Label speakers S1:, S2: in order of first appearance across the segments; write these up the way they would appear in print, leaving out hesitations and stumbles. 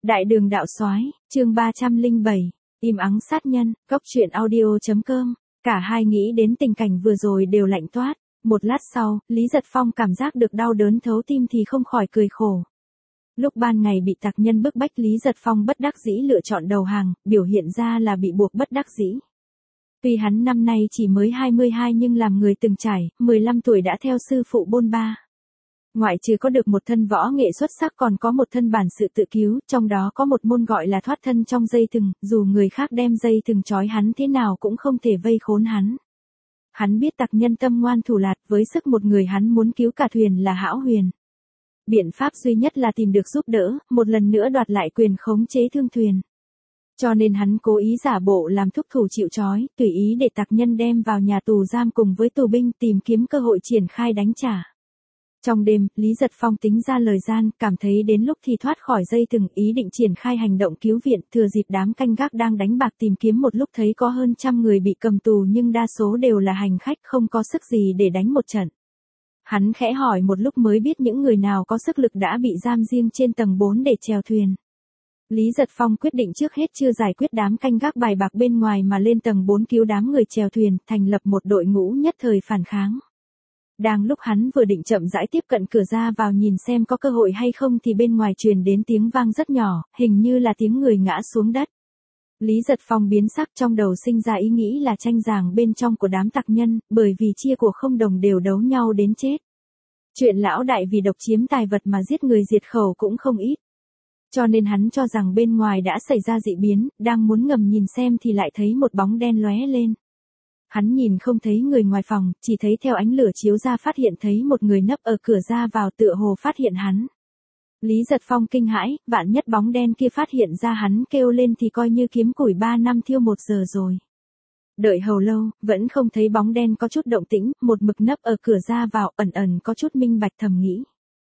S1: Đại đường đạo soái, chương 307, im ắng sát nhân, góc truyện audio.com. Cả hai nghĩ đến tình cảnh vừa rồi đều lạnh toát. Một lát sau, Lý Giật Phong cảm giác được đau đớn thấu tim thì không khỏi cười khổ. Lúc ban ngày bị tặc nhân bức bách, Lý Giật Phong bất đắc dĩ lựa chọn đầu hàng, biểu hiện ra là bị buộc bất đắc dĩ. Tuy hắn năm nay chỉ mới 22 nhưng làm người từng trải, 15 tuổi đã theo sư phụ bôn ba. Ngoại trừ có được một thân võ nghệ xuất sắc còn có một thân bản sự tự cứu, trong đó có một môn gọi là thoát thân trong dây thừng, dù người khác đem dây thừng trói hắn thế nào cũng không thể vây khốn hắn. Hắn biết tặc nhân tâm ngoan thủ lạt, với sức một người hắn muốn cứu cả thuyền là hão huyền. Biện pháp duy nhất là tìm được giúp đỡ, một lần nữa đoạt lại quyền khống chế thương thuyền. Cho nên hắn cố ý giả bộ làm thúc thủ chịu trói, tùy ý để tặc nhân đem vào nhà tù giam cùng với tù binh tìm kiếm cơ hội triển khai đánh trả. Trong đêm, Lý Giật Phong tính ra lời gian, cảm thấy đến lúc thì thoát khỏi dây thừng, ý định triển khai hành động cứu viện, thừa dịp đám canh gác đang đánh bạc tìm kiếm một lúc thấy có hơn 100 người bị cầm tù nhưng đa số đều là hành khách không có sức gì để đánh một trận. Hắn khẽ hỏi một lúc mới biết những người nào có sức lực đã bị giam riêng trên tầng 4 để chèo thuyền. Lý Giật Phong quyết định trước hết chưa giải quyết đám canh gác bài bạc bên ngoài mà lên tầng 4 cứu đám người chèo thuyền, thành lập một đội ngũ nhất thời phản kháng. Đang lúc hắn vừa định chậm rãi tiếp cận cửa ra vào nhìn xem có cơ hội hay không thì bên ngoài truyền đến tiếng vang rất nhỏ, hình như là tiếng người ngã xuống đất. Lý Giật Phong biến sắc, trong đầu sinh ra ý nghĩ là tranh giảng bên trong của đám tặc nhân, bởi vì chia của không đồng đều đấu nhau đến chết. Chuyện lão đại vì độc chiếm tài vật mà giết người diệt khẩu cũng không ít. Cho nên hắn cho rằng bên ngoài đã xảy ra dị biến, đang muốn ngầm nhìn xem thì lại thấy một bóng đen lóe lên. Hắn nhìn không thấy người ngoài phòng, chỉ thấy theo ánh lửa chiếu ra phát hiện thấy một người nấp ở cửa ra vào tựa hồ phát hiện hắn. Lý Giật Phong kinh hãi, vạn nhất bóng đen kia phát hiện ra hắn kêu lên thì coi như kiếm củi 3 năm thiêu 1 giờ rồi. Đợi hầu lâu, vẫn không thấy bóng đen có chút động tĩnh, một mực nấp ở cửa ra vào, ẩn ẩn có chút minh bạch thầm nghĩ.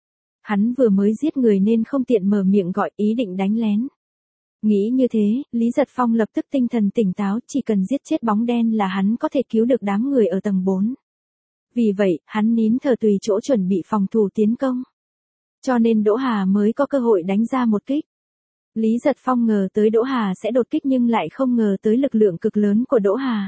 S1: Hắn vừa mới giết người nên không tiện mở miệng gọi, ý định đánh lén. Nghĩ như thế, Lý Giật Phong lập tức tinh thần tỉnh táo, chỉ cần giết chết bóng đen là hắn có thể cứu được đám người ở tầng 4. Vì vậy, hắn nín thở tùy chỗ chuẩn bị phòng thủ tiến công. Cho nên Đỗ Hà mới có cơ hội đánh ra một kích. Lý Giật Phong ngờ tới Đỗ Hà sẽ đột kích nhưng lại không ngờ tới lực lượng cực lớn của Đỗ Hà.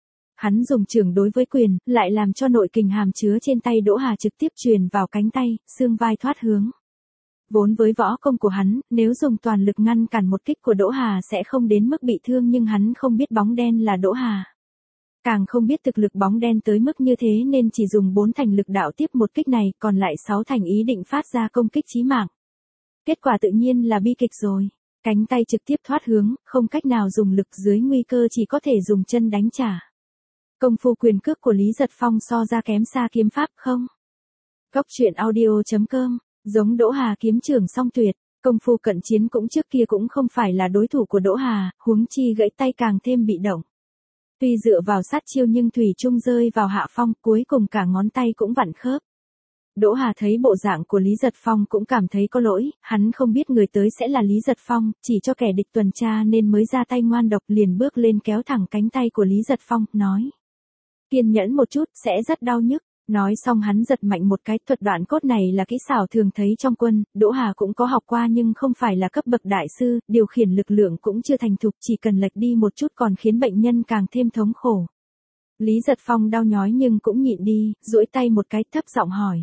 S1: Hắn dùng chưởng đối với quyền, lại làm cho nội kình hàm chứa trên tay Đỗ Hà trực tiếp truyền vào cánh tay, xương vai thoát hướng. Vốn với võ công của hắn, nếu dùng toàn lực ngăn cản một kích của Đỗ Hà sẽ không đến mức bị thương nhưng hắn không biết bóng đen là Đỗ Hà. Càng không biết thực lực bóng đen tới mức như thế nên chỉ dùng 4 thành lực đạo tiếp một kích này, còn lại 6 thành ý định phát ra công kích chí mạng. Kết quả tự nhiên là bi kịch rồi. Cánh tay trực tiếp thoát hướng, không cách nào dùng lực, dưới nguy cơ chỉ có thể dùng chân đánh trả. Công phu quyền cước của Lý Giật Phong so ra kém xa kiếm pháp không? Góc truyện audio.com. Giống Đỗ Hà kiếm trưởng song tuyệt, công phu cận chiến cũng trước kia cũng không phải là đối thủ của Đỗ Hà, huống chi gãy tay càng thêm bị động. Tuy dựa vào sát chiêu nhưng thủy chung rơi vào hạ phong, cuối cùng cả ngón tay cũng vặn khớp. Đỗ Hà thấy bộ dạng của Lý Giật Phong cũng cảm thấy có lỗi, hắn không biết người tới sẽ là Lý Giật Phong, chỉ cho kẻ địch tuần tra nên mới ra tay ngoan độc, liền bước lên kéo thẳng cánh tay của Lý Giật Phong, nói. Kiên nhẫn một chút, sẽ rất đau nhức. Nói xong hắn giật mạnh một cái, thuật đoạn cốt này là kỹ xảo thường thấy trong quân, Đỗ Hà cũng có học qua nhưng không phải là cấp bậc đại sư, điều khiển lực lượng cũng chưa thành thục, chỉ cần lệch đi một chút còn khiến bệnh nhân càng thêm thống khổ. Lý Giật Phong đau nhói nhưng cũng nhịn đi, duỗi tay một cái, thấp giọng hỏi.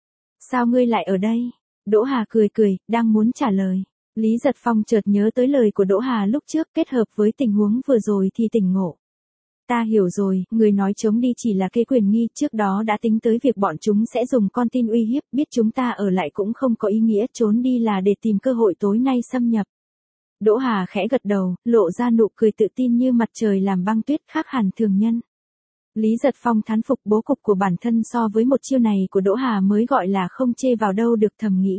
S1: Sao ngươi lại ở đây? Đỗ Hà cười cười, đang muốn trả lời. Lý Giật Phong chợt nhớ tới lời của Đỗ Hà lúc trước kết hợp với tình huống vừa rồi thì tỉnh ngộ. Ta hiểu rồi, người nói chống đi chỉ là kế quyền nghi, trước đó đã tính tới việc bọn chúng sẽ dùng con tin uy hiếp, biết chúng ta ở lại cũng không có ý nghĩa, trốn đi là để tìm cơ hội tối nay xâm nhập. Đỗ Hà khẽ gật đầu, lộ ra nụ cười tự tin như mặt trời làm băng tuyết, khác hẳn thường nhân. Lý Giật Phong thán phục bố cục của bản thân so với một chiêu này của Đỗ Hà mới gọi là không chê vào đâu được, thầm nghĩ.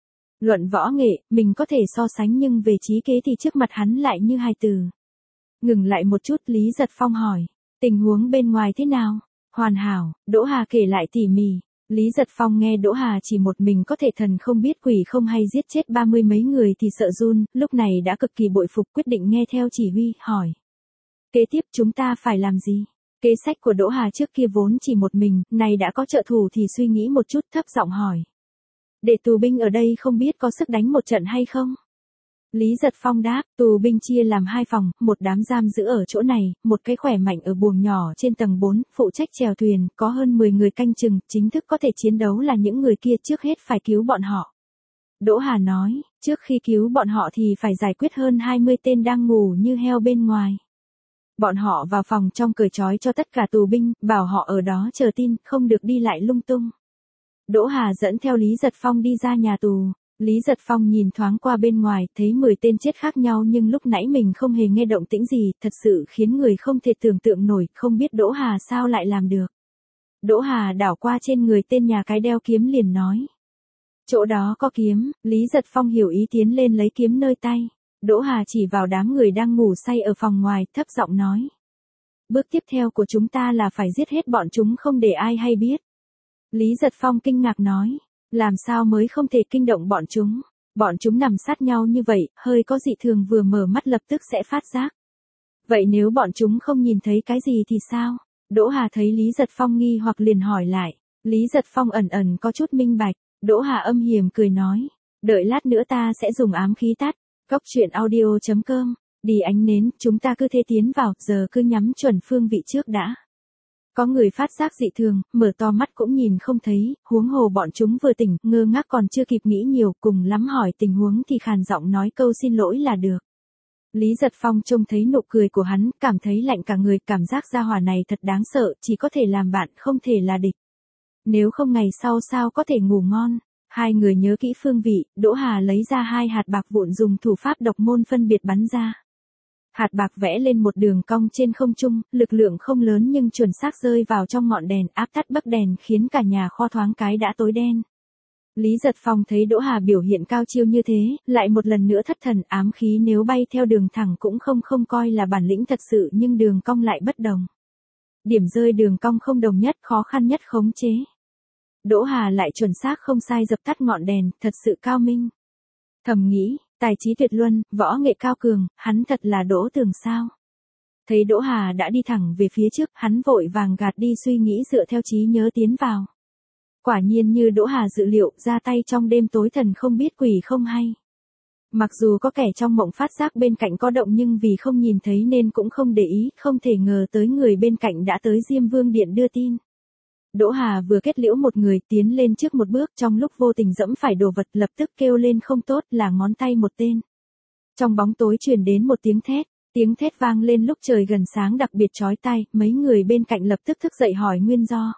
S1: Luận võ nghệ, mình có thể so sánh nhưng về trí kế thì trước mặt hắn lại như hài tử. Ngừng lại một chút, Lý Giật Phong hỏi, tình huống bên ngoài thế nào? Hoàn hảo, Đỗ Hà kể lại tỉ mỉ. Lý Giật Phong nghe Đỗ Hà chỉ một mình có thể thần không biết quỷ không hay giết chết 30 mấy người thì sợ run, lúc này đã cực kỳ bội phục, quyết định nghe theo chỉ huy, hỏi. Kế tiếp chúng ta phải làm gì? Kế sách của Đỗ Hà trước kia vốn chỉ một mình, này đã có trợ thủ thì suy nghĩ một chút, thấp giọng hỏi. Để tù binh ở đây không biết có sức đánh một trận hay không? Lý Giật Phong đáp, tù binh chia làm 2 phòng, một đám giam giữ ở chỗ này, một cái khỏe mạnh ở buồng nhỏ trên tầng 4, phụ trách chèo thuyền, có hơn 10 người canh chừng, chính thức có thể chiến đấu là những người kia, trước hết phải cứu bọn họ. Đỗ Hà nói, trước khi cứu bọn họ thì phải giải quyết hơn 20 tên đang ngủ như heo bên ngoài. Bọn họ vào phòng trong cởi trói cho tất cả tù binh, bảo họ ở đó chờ tin, không được đi lại lung tung. Đỗ Hà dẫn theo Lý Giật Phong đi ra nhà tù. Lý Giật Phong nhìn thoáng qua bên ngoài, thấy 10 tên chết khác nhau nhưng lúc nãy mình không hề nghe động tĩnh gì, thật sự khiến người không thể tưởng tượng nổi, không biết Đỗ Hà sao lại làm được. Đỗ Hà đảo qua trên người tên nhà cái đeo kiếm liền nói. Chỗ đó có kiếm, Lý Giật Phong hiểu ý tiến lên lấy kiếm nơi tay. Đỗ Hà chỉ vào đám người đang ngủ say ở phòng ngoài, thấp giọng nói. Bước tiếp theo của chúng ta là phải giết hết bọn chúng không để ai hay biết. Lý Giật Phong kinh ngạc nói. Làm sao mới không thể kinh động bọn chúng? Bọn chúng nằm sát nhau như vậy, hơi có dị thường vừa mở mắt lập tức sẽ phát giác. Vậy nếu bọn chúng không nhìn thấy cái gì thì sao? Đỗ Hà thấy Lý Giật Phong nghi hoặc liền hỏi lại. Lý Giật Phong ẩn ẩn có chút minh bạch. Đỗ Hà âm hiểm cười nói. Đợi lát nữa ta sẽ dùng ám khí tắt. Cốc truyện audio.com. Đi ánh nến, chúng ta cứ thế tiến vào, giờ cứ nhắm chuẩn phương vị trước đã. Có người phát giác dị thường, mở to mắt cũng nhìn không thấy, huống hồ bọn chúng vừa tỉnh, ngơ ngác còn chưa kịp nghĩ nhiều, cùng lắm hỏi tình huống thì khàn giọng nói câu xin lỗi là được. Lý Giật Phong trông thấy nụ cười của hắn, cảm thấy lạnh cả người, cảm giác gia hỏa này thật đáng sợ, chỉ có thể làm bạn, không thể là địch. Nếu không ngày sau sao có thể ngủ ngon. Hai người nhớ kỹ phương vị, Đỗ Hà lấy ra 2 hạt bạc vụn dùng thủ pháp độc môn phân biệt bắn ra. Hạt bạc vẽ lên một đường cong trên không trung, lực lượng không lớn nhưng chuẩn xác rơi vào trong ngọn đèn, áp tắt bấc đèn khiến cả nhà kho thoáng cái đã tối đen. Lý Giật Phong thấy Đỗ Hà biểu hiện cao chiêu như thế, lại một lần nữa thất thần, ám khí nếu bay theo đường thẳng cũng không coi là bản lĩnh thật sự nhưng đường cong lại bất đồng. Điểm rơi đường cong không đồng nhất, khó khăn nhất khống chế. Đỗ Hà lại chuẩn xác không sai dập tắt ngọn đèn, thật sự cao minh. Thầm nghĩ, tài trí tuyệt luân, võ nghệ cao cường, hắn thật là Đỗ Tường sao. Thấy Đỗ Hà đã đi thẳng về phía trước, hắn vội vàng gạt đi suy nghĩ dựa theo trí nhớ tiến vào. Quả nhiên như Đỗ Hà dự liệu, ra tay trong đêm tối thần không biết quỷ không hay. Mặc dù có kẻ trong mộng phát giác bên cạnh có động nhưng vì không nhìn thấy nên cũng không để ý, không thể ngờ tới người bên cạnh đã tới Diêm Vương Điện đưa tin. Đỗ Hà vừa kết liễu một người tiến lên trước một bước trong lúc vô tình dẫm phải đồ vật lập tức kêu lên không tốt là ngón tay một tên. Trong bóng tối truyền đến một tiếng thét vang lên lúc trời gần sáng đặc biệt chói tai, mấy người bên cạnh lập tức thức dậy hỏi nguyên do.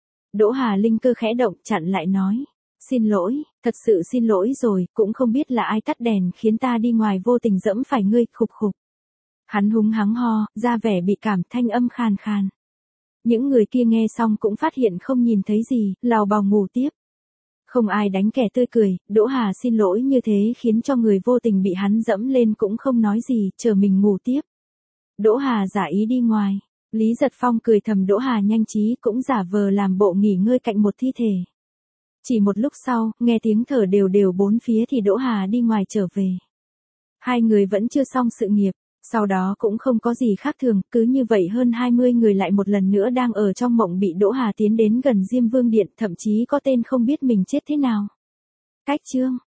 S1: Đỗ Hà linh cơ khẽ động chặn lại nói. Xin lỗi, thật sự xin lỗi rồi, cũng không biết là ai tắt đèn khiến ta đi ngoài vô tình dẫm phải ngươi, khục khục. Hắn húng hắng ho, ra vẻ bị cảm, thanh âm khàn khàn. Những người kia nghe xong cũng phát hiện không nhìn thấy gì, lào bào ngủ tiếp. Không ai đánh kẻ tươi cười, Đỗ Hà xin lỗi như thế khiến cho người vô tình bị hắn dẫm lên cũng không nói gì, chờ mình ngủ tiếp. Đỗ Hà giả ý đi ngoài. Lý Giật Phong cười thầm Đỗ Hà nhanh trí cũng giả vờ làm bộ nghỉ ngơi cạnh một thi thể. Chỉ một lúc sau, nghe tiếng thở đều đều bốn phía thì Đỗ Hà đi ngoài trở về. Hai người vẫn chưa xong sự nghiệp. Sau đó cũng không có gì khác thường, cứ như vậy hơn 20 người lại một lần nữa đang ở trong mộng bị Đỗ Hà tiến đến gần Diêm Vương Điện, thậm chí có tên không biết mình chết thế nào. Cách chương